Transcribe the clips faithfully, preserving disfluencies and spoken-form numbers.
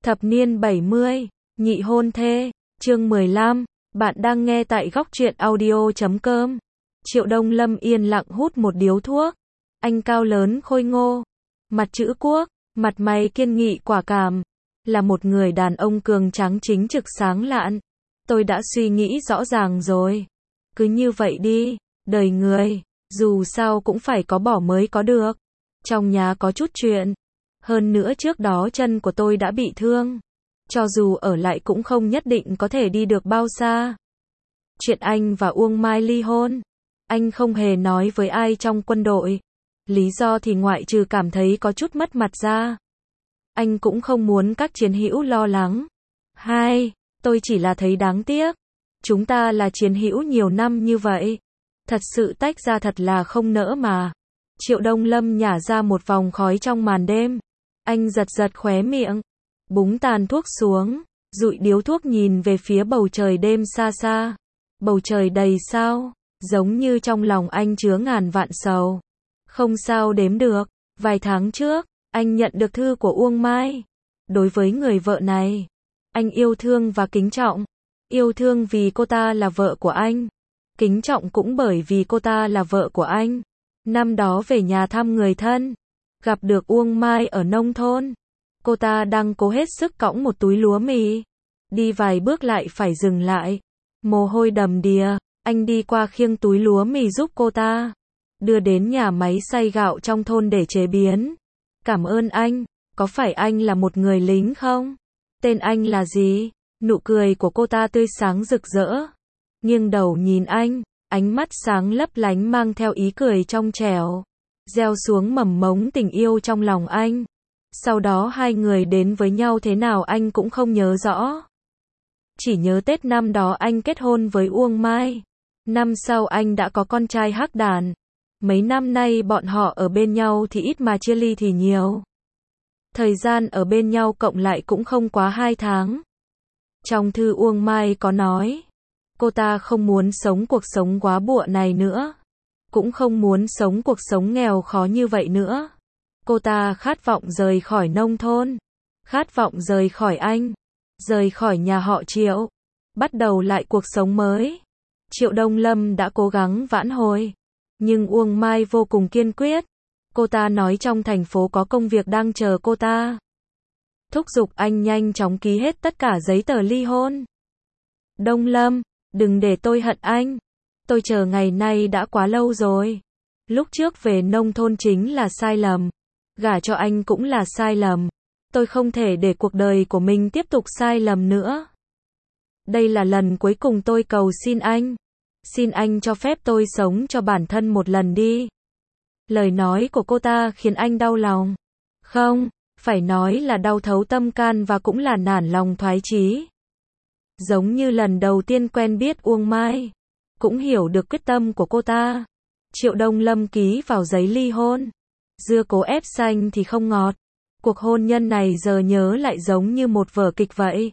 Thập niên bảy mươi, nhị hôn thê, chương mười lăm, bạn đang nghe tại góc truyện audio chấm com. Triệu Đông Lâm yên lặng hút một điếu thuốc. Anh cao lớn khôi ngô, mặt chữ quốc, mặt mày kiên nghị quả cảm, là một người đàn ông cường tráng chính trực sáng lạn. Tôi đã suy nghĩ rõ ràng rồi. Cứ như vậy đi, đời người, dù sao cũng phải có bỏ mới có được. Trong nhà có chút chuyện. Hơn nữa trước đó chân của tôi đã bị thương. Cho dù ở lại cũng không nhất định có thể đi được bao xa. Chuyện anh và Uông Mai ly hôn, anh không hề nói với ai trong quân đội. Lý do thì ngoại trừ cảm thấy có chút mất mặt ra. Anh cũng không muốn các chiến hữu lo lắng. Hai, tôi chỉ là thấy đáng tiếc. Chúng ta là chiến hữu nhiều năm như vậy. Thật sự tách ra thật là không nỡ mà. Triệu Đông Lâm nhả ra một vòng khói trong màn đêm. Anh giật giật khóe miệng, búng tàn thuốc xuống, dụi điếu thuốc nhìn về phía bầu trời đêm xa xa. Bầu trời đầy sao, giống như trong lòng anh chứa ngàn vạn sầu. Không sao đếm được. Vài tháng trước, anh nhận được thư của Uông Mai. Đối với người vợ này, anh yêu thương và kính trọng. Yêu thương vì cô ta là vợ của anh. Kính trọng cũng bởi vì cô ta là vợ của anh. Năm đó về nhà thăm người thân, gặp được Uông Mai ở nông thôn. Cô ta đang cố hết sức cõng một túi lúa mì. Đi vài bước lại phải dừng lại. Mồ hôi đầm đìa, anh đi qua khiêng túi lúa mì giúp cô ta. Đưa đến nhà máy xay gạo trong thôn để chế biến. Cảm ơn anh, có phải anh là một người lính không? Tên anh là gì? Nụ cười của cô ta tươi sáng rực rỡ. Nghiêng đầu nhìn anh, ánh mắt sáng lấp lánh mang theo ý cười trong trẻo. Gieo xuống mầm mống tình yêu trong lòng anh. Sau đó hai người đến với nhau thế nào anh cũng không nhớ rõ. Chỉ nhớ Tết năm đó anh kết hôn với Uông Mai. Năm sau anh đã có con trai Hắc Đàn. Mấy năm nay bọn họ ở bên nhau thì ít mà chia ly thì nhiều. Thời gian ở bên nhau cộng lại cũng không quá hai tháng. Trong thư Uông Mai có nói, cô ta không muốn sống cuộc sống quá bụa này nữa. Cũng không muốn sống cuộc sống nghèo khó như vậy nữa. Cô ta khát vọng rời khỏi nông thôn. Khát vọng rời khỏi anh. Rời khỏi nhà họ Triệu. Bắt đầu lại cuộc sống mới. Triệu Đông Lâm đã cố gắng vãn hồi. Nhưng Uông Mai vô cùng kiên quyết. Cô ta nói trong thành phố có công việc đang chờ cô ta. Thúc giục anh nhanh chóng ký hết tất cả giấy tờ ly hôn. Đông Lâm, đừng để tôi hận anh. Tôi chờ ngày nay đã quá lâu rồi. Lúc trước về nông thôn chính là sai lầm. Gả cho anh cũng là sai lầm. Tôi không thể để cuộc đời của mình tiếp tục sai lầm nữa. Đây là lần cuối cùng tôi cầu xin anh. Xin anh cho phép tôi sống cho bản thân một lần đi. Lời nói của cô ta khiến anh đau lòng. Không, phải nói là đau thấu tâm can và cũng là nản lòng thoái chí. Giống như lần đầu tiên quen biết Uông Mai. Cũng hiểu được quyết tâm của cô ta. Triệu Đông Lâm ký vào giấy ly hôn. Dưa cố ép xanh thì không ngọt. Cuộc hôn nhân này giờ nhớ lại giống như một vở kịch vậy.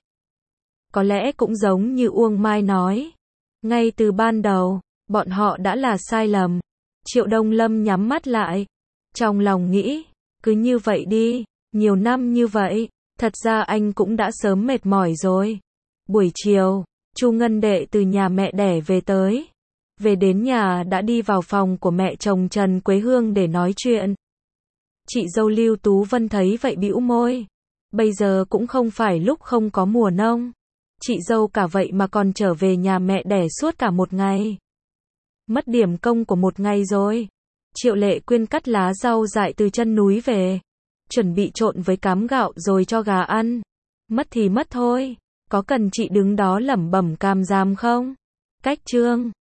Có lẽ cũng giống như Uông Mai nói. Ngay từ ban đầu, bọn họ đã là sai lầm. Triệu Đông Lâm nhắm mắt lại. Trong lòng nghĩ, cứ như vậy đi, nhiều năm như vậy, thật ra anh cũng đã sớm mệt mỏi rồi. Buổi chiều, Chu Ngân Đệ từ nhà mẹ đẻ về tới. Về đến nhà đã đi vào phòng của mẹ chồng Trần Quế Hương để nói chuyện. Chị dâu Lưu Tú Vân thấy vậy bĩu môi. Bây giờ cũng không phải lúc không có mùa nông. Chị dâu cả vậy mà còn trở về nhà mẹ đẻ suốt cả một ngày. Mất điểm công của một ngày rồi. Triệu Lệ Quyên cắt lá rau dại từ chân núi về. Chuẩn bị trộn với cám gạo rồi cho gà ăn. Mất thì mất thôi. Có cần chị đứng đó lẩm bẩm càm ràm không? Cách chương